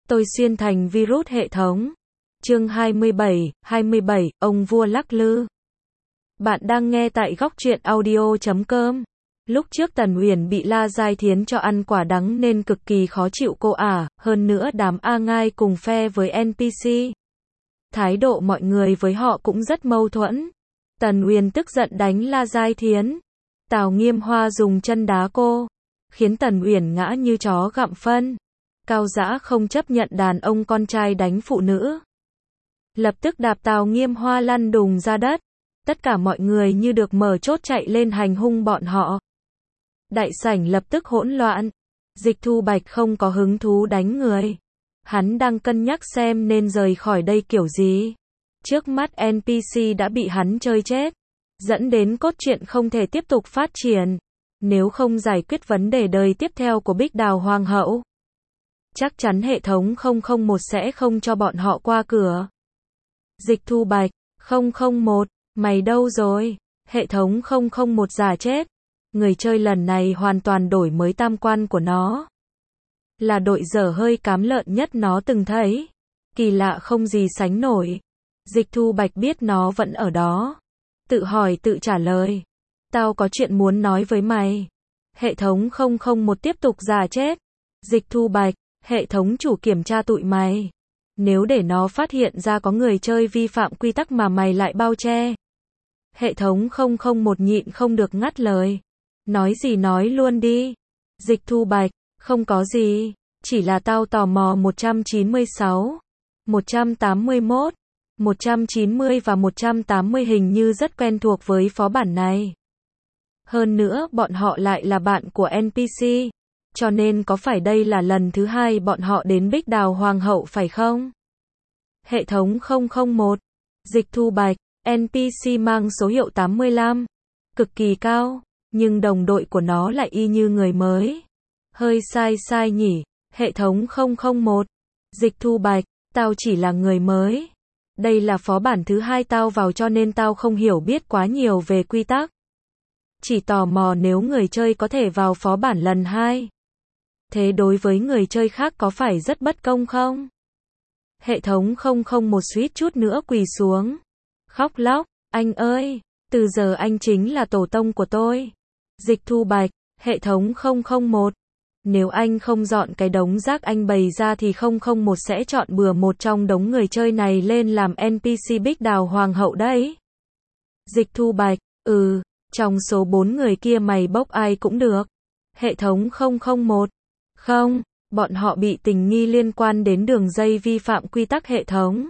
Tôi xuyên thành virus hệ thống. Chương 27, ông vua lắc lư. Bạn đang nghe tại góc truyện audio.com. Lúc trước Tần Uyển bị La Giai Thiến cho ăn quả đắng nên cực kỳ khó chịu cô ả, hơn nữa đám A Ngai cùng phe với NPC. Thái độ mọi người với họ cũng rất mâu thuẫn. Tần Uyển tức giận đánh La Giai Thiến. Tào Nghiêm Hoa dùng chân đá cô, khiến Tần Uyển ngã như chó gặm phân. Cao Dã không chấp nhận đàn ông con trai đánh phụ nữ. Lập tức đạp Tào Nghiêm Hoa lăn đùng ra đất. Tất cả mọi người như được mở chốt chạy lên hành hung bọn họ. Đại sảnh lập tức hỗn loạn. Dịch Thu Bạch không có hứng thú đánh người. Hắn đang cân nhắc xem nên rời khỏi đây kiểu gì. Trước mắt NPC đã bị hắn chơi chết, dẫn đến cốt truyện không thể tiếp tục phát triển. Nếu không giải quyết vấn đề đời tiếp theo của Bích Đào Hoàng hậu, chắc chắn hệ thống 001 sẽ không cho bọn họ qua cửa. Dịch Thu Bạch, 001, mày đâu rồi? Hệ thống 001 giả chết. Người chơi lần này hoàn toàn đổi mới tam quan của nó. Là đội dở hơi cám lợn nhất nó từng thấy. Kỳ lạ không gì sánh nổi. Dịch Thu Bạch biết nó vẫn ở đó. Tự hỏi tự trả lời. Tao có chuyện muốn nói với mày. Hệ thống 001 tiếp tục giả chết. Dịch Thu Bạch, hệ thống chủ kiểm tra tụi mày. Nếu để nó phát hiện ra có người chơi vi phạm quy tắc mà mày lại bao che. Hệ thống 001 nhịn không được ngắt lời. Nói gì nói luôn đi. Dịch Thu Bạch, không có gì. Chỉ là tao tò mò 196, 181, 190 và 180 hình như rất quen thuộc với phó bản này. Hơn nữa bọn họ lại là bạn của NPC. Cho nên có phải đây là lần thứ hai bọn họ đến Bích Đào Hoàng hậu phải không? Hệ thống 001. Dịch Thu Bạch, NPC mang số hiệu 85. Cực kỳ cao, nhưng đồng đội của nó lại y như người mới. Hơi sai nhỉ, hệ thống 001. Dịch Thu Bạch, tao chỉ là người mới. Đây là phó bản thứ hai tao vào cho nên tao không hiểu biết quá nhiều về quy tắc. Chỉ tò mò nếu người chơi có thể vào phó bản lần 2. Thế đối với người chơi khác có phải rất bất công không? Hệ thống 001 suýt chút nữa quỳ xuống. Khóc lóc, anh ơi, từ giờ anh chính là tổ tông của tôi. Dịch Thu Bạch, hệ thống 001. Nếu anh không dọn cái đống rác anh bày ra thì 001 sẽ chọn bừa một trong đống người chơi này lên làm NPC Bích Đào Hoàng hậu đấy. Dịch Thu Bạch, trong số 4 người kia mày bốc ai cũng được. Hệ thống 001. Không, bọn họ bị tình nghi liên quan đến đường dây vi phạm quy tắc hệ thống.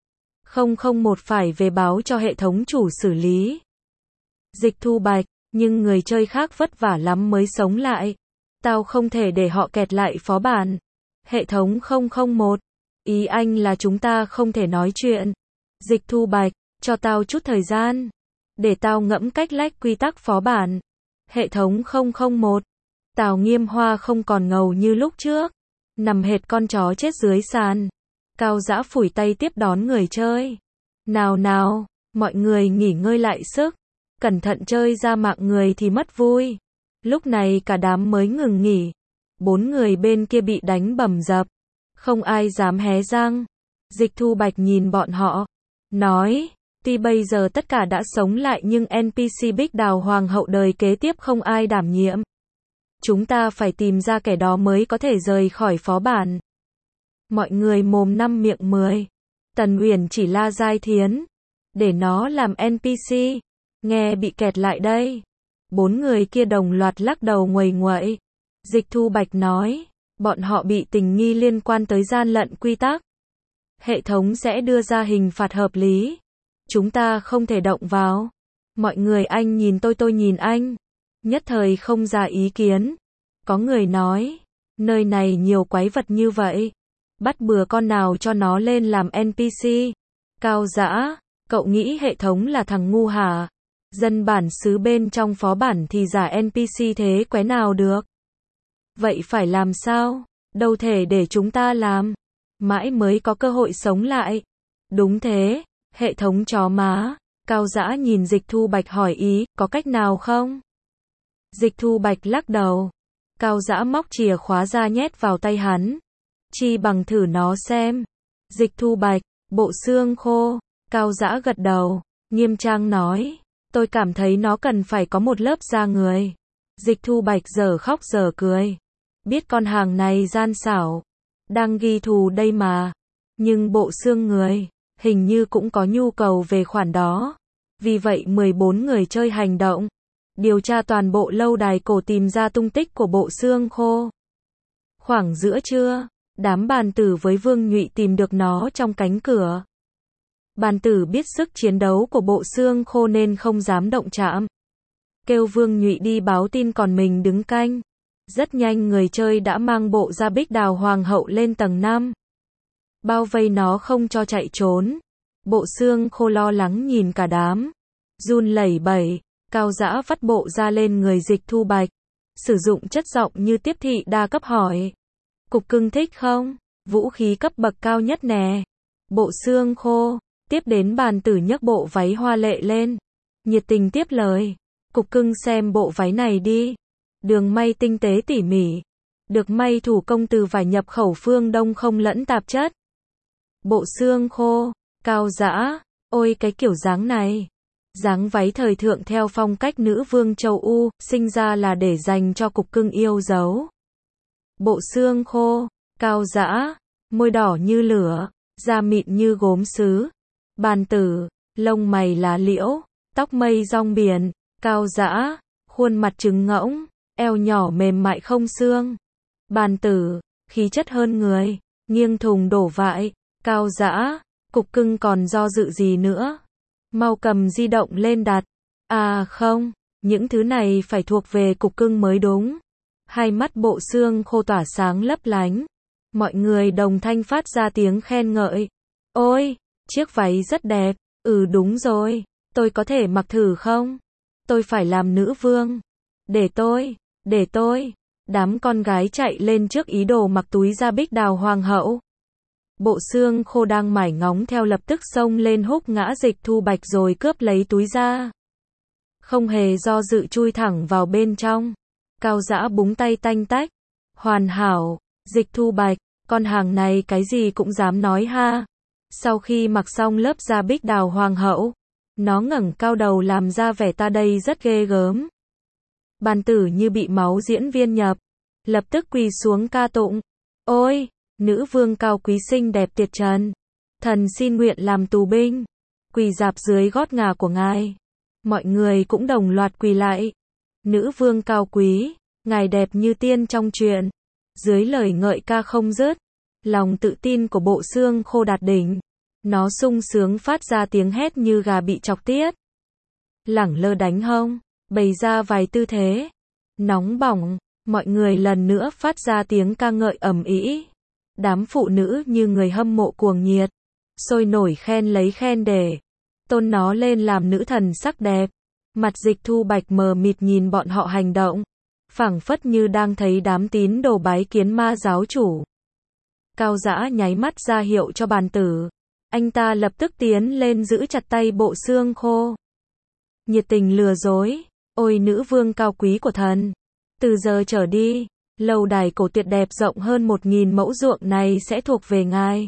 001 phải về báo cho hệ thống chủ xử lý. Dịch Thu Bạch, nhưng người chơi khác vất vả lắm mới sống lại. Tao không thể để họ kẹt lại phó bản. Hệ thống 001. Ý anh là chúng ta không thể nói chuyện. Dịch Thu Bạch, cho tao chút thời gian. Để tao ngẫm cách lách quy tắc phó bản. Hệ thống 001. Tào Nghiêm Hoa không còn ngầu như lúc trước. Nằm hệt con chó chết dưới sàn. Cao Dã phủi tay tiếp đón người chơi. Nào, mọi người nghỉ ngơi lại sức. Cẩn thận chơi ra mạng người thì mất vui. Lúc này cả đám mới ngừng nghỉ. 4 người bên kia bị đánh bầm dập. Không ai dám hé răng. Dịch Thu Bạch nhìn bọn họ. Nói, tuy bây giờ tất cả đã sống lại nhưng NPC Bích Đào Hoàng hậu đời kế tiếp không ai đảm nhiệm. Chúng ta phải tìm ra kẻ đó mới có thể rời khỏi phó bản. Mọi người mồm năm miệng 10. Tần Uyển chỉ La Giai Thiến. Để nó làm NPC. Nghe bị kẹt lại đây. 4 người kia đồng loạt lắc đầu nguầy nguậy. Dịch Thu Bạch nói, bọn họ bị tình nghi liên quan tới gian lận quy tắc. Hệ thống sẽ đưa ra hình phạt hợp lý. Chúng ta không thể động vào. Mọi người anh nhìn tôi nhìn anh. Nhất thời không ra ý kiến. Có người nói, nơi này nhiều quái vật như vậy. Bắt bừa con nào cho nó lên làm NPC. Cao Dã, cậu nghĩ hệ thống là thằng ngu hả? Dân bản xứ bên trong phó bản thì giả NPC thế quái nào được. Vậy phải làm sao? Đâu thể để chúng ta làm. Mãi mới có cơ hội sống lại. Đúng thế, hệ thống chó má. Cao Dã nhìn Dịch Thu Bạch hỏi ý, có cách nào không? Dịch Thu Bạch lắc đầu. Cao Dã móc chìa khóa ra nhét vào tay hắn. chi bằng thử nó xem. Dịch Thu Bạch, bộ xương khô, Cao Dã gật đầu, nghiêm trang nói, tôi cảm thấy nó cần phải có một lớp da người. Dịch Thu Bạch giờ khóc giờ cười, biết con hàng này gian xảo, đang ghi thù đây mà, nhưng bộ xương người, hình như cũng có nhu cầu về khoản đó. Vì vậy 14 người chơi hành động, điều tra toàn bộ lâu đài cổ tìm ra tung tích của bộ xương khô. Khoảng giữa trưa, đám bàn tử với Vương Nhụy tìm được nó trong cánh cửa. Bàn tử biết sức chiến đấu của bộ xương khô nên không dám động chạm. Kêu Vương Nhụy đi báo tin còn mình đứng canh. Rất nhanh người chơi đã mang bộ da Bích Đào Hoàng hậu lên tầng 5. Bao vây nó không cho chạy trốn. Bộ xương khô lo lắng nhìn cả đám. Run lẩy bẩy, Cao Dã vắt bộ da lên người Dịch Thu Bạch. Sử dụng chất giọng như tiếp thị đa cấp hỏi. Cục cưng thích không? Vũ khí cấp bậc cao nhất nè. Bộ xương khô. Tiếp đến bàn tử nhấc bộ váy hoa lệ lên. Nhiệt tình tiếp lời. Cục cưng xem bộ váy này đi. Đường may tinh tế tỉ mỉ. Được may thủ công từ vải nhập khẩu phương Đông không lẫn tạp chất. Bộ xương khô. Cao Dã. Ôi cái kiểu dáng này. Dáng váy thời thượng theo phong cách nữ vương châu U, sinh ra là để dành cho cục cưng yêu dấu. Bộ xương khô. Cao Dã. Môi đỏ như lửa. Da mịn như gốm sứ. Bàn tử. Lông mày lá liễu. Tóc mây rong biển. Cao Dã. Khuôn mặt trứng ngỗng. Eo nhỏ mềm mại không xương. Bàn tử. Khí chất hơn người. Nghiêng thùng đổ vại. Cao Dã. Cục cưng còn do dự gì nữa? Mau cầm di động lên đặt. À không, những thứ này phải thuộc về cục cưng mới đúng. Hai mắt bộ xương khô tỏa sáng lấp lánh. Mọi người đồng thanh phát ra tiếng khen ngợi. Ôi, chiếc váy rất đẹp. Ừ đúng rồi, tôi có thể mặc thử không? Tôi phải làm nữ vương. Để tôi. Đám con gái chạy lên trước ý đồ mặc túi da Bích Đào Hoàng hậu. Bộ xương khô đang mải ngóng theo lập tức xông lên húc ngã Dịch Thu Bạch rồi cướp lấy túi da. Không hề do dự chui thẳng vào bên trong. Cao Dã búng tay tanh tách. Hoàn hảo, Dịch Thu Bạch, con hàng này cái gì cũng dám nói ha. Sau khi mặc xong lớp da Bích Đào Hoàng hậu, nó ngẩng cao đầu làm ra vẻ ta đây rất ghê gớm. Bàn tử như bị máu diễn viên nhập, lập tức quỳ xuống ca tụng. Ôi! Nữ vương cao quý xinh đẹp tuyệt trần. Thần xin nguyện làm tù binh. Quỳ rạp dưới gót ngà của ngài. Mọi người cũng đồng loạt quỳ lại. Nữ vương cao quý, ngài đẹp như tiên trong truyện. Dưới lời ngợi ca không dứt, lòng tự tin của bộ xương khô đạt đỉnh. Nó sung sướng phát ra tiếng hét như gà bị chọc tiết. Lẳng lơ đánh hông, bày ra vài tư thế. Nóng bỏng, mọi người lần nữa phát ra tiếng ca ngợi ầm ĩ. Đám phụ nữ như người hâm mộ cuồng nhiệt, sôi nổi khen lấy khen để tôn nó lên làm nữ thần sắc đẹp. Mặt Dịch Thu Bạch mờ mịt nhìn bọn họ hành động, phảng phất như đang thấy đám tín đồ bái kiến ma giáo chủ. Cao Dã nháy mắt ra hiệu cho bàn tử. Anh ta lập tức tiến lên giữ chặt tay bộ xương khô. Nhiệt tình lừa dối. Ôi nữ vương cao quý của thần. Từ giờ trở đi, lâu đài cổ tuyệt đẹp rộng hơn 1000 mẫu ruộng này sẽ thuộc về ngài.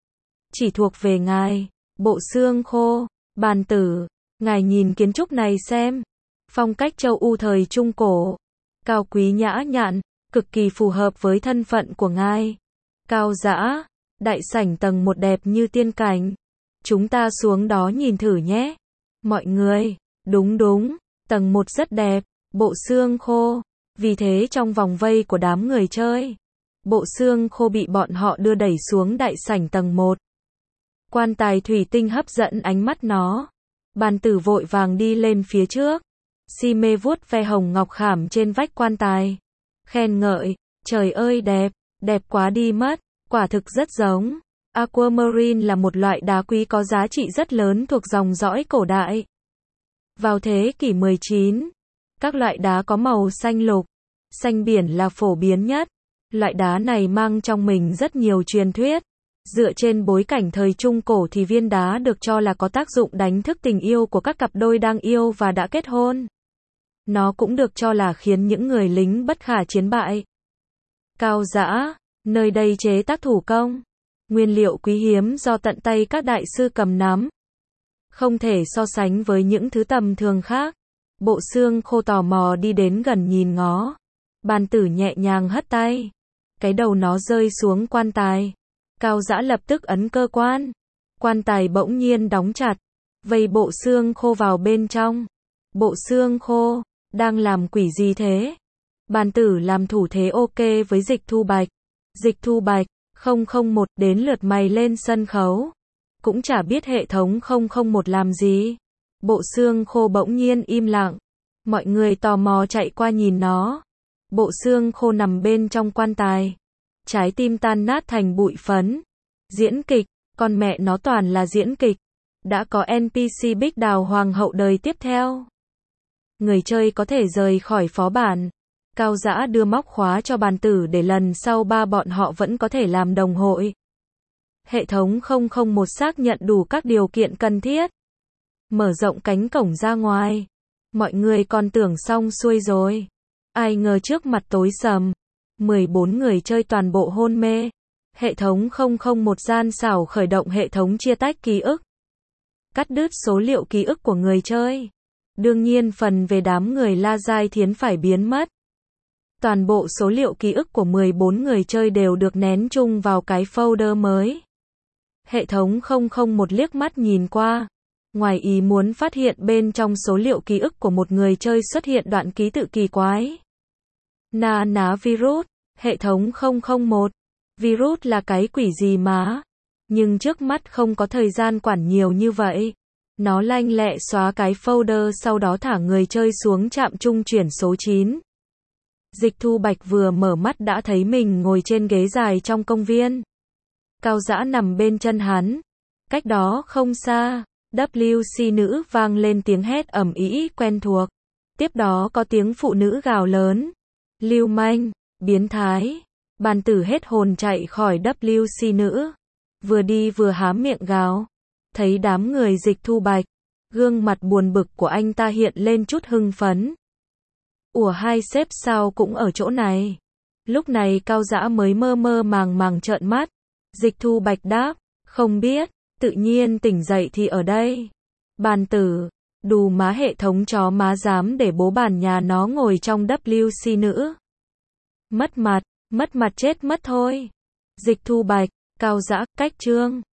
Chỉ thuộc về ngài. Bộ xương khô. Bàn tử. Ngài nhìn kiến trúc này xem. Phong cách châu U thời Trung Cổ. Cao quý nhã nhặn, cực kỳ phù hợp với thân phận của ngài. Cao Dã. Đại sảnh tầng 1 đẹp như tiên cảnh. Chúng ta xuống đó nhìn thử nhé. Mọi người. Đúng. Tầng 1 rất đẹp. Bộ xương khô. Vì thế trong vòng vây của đám người chơi, bộ xương khô bị bọn họ đưa đẩy xuống đại sảnh tầng 1. Quan tài thủy tinh hấp dẫn ánh mắt nó. Bàn tử vội vàng đi lên phía trước. Si mê vuốt ve hồng ngọc khảm trên vách quan tài. Khen ngợi, trời ơi đẹp quá đi mất, quả thực rất giống. Aquamarine là một loại đá quý có giá trị rất lớn thuộc dòng dõi cổ đại. Vào thế kỷ 19, các loại đá có màu xanh lục, xanh biển là phổ biến nhất. Loại đá này mang trong mình rất nhiều truyền thuyết. Dựa trên bối cảnh thời Trung Cổ thì viên đá được cho là có tác dụng đánh thức tình yêu của các cặp đôi đang yêu và đã kết hôn. Nó cũng được cho là khiến những người lính bất khả chiến bại. Cao Dã, Nơi đây chế tác thủ công, nguyên liệu quý hiếm do tận tay các đại sư cầm nắm. Không thể so sánh với những thứ tầm thường khác. Bộ xương khô tò mò đi đến gần nhìn ngó. Bàn tử nhẹ nhàng hất tay. Cái đầu nó rơi xuống quan tài. Cao Dã lập tức ấn cơ quan. Quan tài bỗng nhiên đóng chặt. Vây bộ xương khô vào bên trong. Bộ xương khô, đang làm quỷ gì thế? Bàn tử làm thủ thế ok với Dịch Thu Bạch. Dịch Thu Bạch, 001 đến lượt mày lên sân khấu. Cũng chả biết hệ thống 001 làm gì. Bộ xương khô bỗng nhiên im lặng. Mọi người tò mò chạy qua nhìn nó. Bộ xương khô nằm bên trong quan tài. Trái tim tan nát thành bụi phấn. Diễn kịch, con mẹ nó toàn là diễn kịch. Đã có NPC Bích Đào Hoàng hậu đời tiếp theo. Người chơi có thể rời khỏi phó bản. Cao Dã đưa móc khóa cho bàn tử để lần sau bọn họ vẫn có thể làm đồng hội. Hệ thống 001 xác nhận đủ các điều kiện cần thiết. Mở rộng cánh cổng ra ngoài. Mọi người còn tưởng xong xuôi rồi. Ai ngờ trước mặt tối sầm. 14 người chơi toàn bộ hôn mê. Hệ thống 001 gian xảo khởi động hệ thống chia tách ký ức. Cắt đứt số liệu ký ức của người chơi. Đương nhiên phần về đám người La Giai Thiến phải biến mất. Toàn bộ số liệu ký ức của 14 người chơi đều được nén chung vào cái folder mới. Hệ thống 001 liếc mắt nhìn qua. Ngoài ý muốn phát hiện bên trong số liệu ký ức của một người chơi xuất hiện đoạn ký tự kỳ quái. Ná virus. Hệ thống 001. Virus là cái quỷ gì mà? Nhưng trước mắt không có thời gian quản nhiều như vậy. Nó lanh lẹ xóa cái folder sau đó thả người chơi xuống trạm trung chuyển số 9. Dịch Thu Bạch vừa mở mắt đã thấy mình ngồi trên ghế dài trong công viên. Cao Dã nằm bên chân hắn. Cách đó không xa, WC nữ vang lên tiếng hét ầm ĩ quen thuộc. Tiếp đó có tiếng phụ nữ gào lớn. Lưu manh, biến thái. Bàn tử hết hồn chạy khỏi WC nữ. Vừa đi vừa há miệng gào. Thấy đám người Dịch Thu Bạch. Gương mặt buồn bực của anh ta hiện lên chút hưng phấn. Ủa hai sếp sao cũng ở chỗ này. Lúc này Cao Dã mới mơ mơ màng trợn mắt. Dịch Thu Bạch đáp. Không biết, tự nhiên tỉnh dậy thì ở đây. Bàn tử, đù má hệ thống chó má dám để bố bản nhà nó ngồi trong WC nữ. Mất mặt chết mất thôi. Dịch Thu Bạch, Cao Dã, cách chương.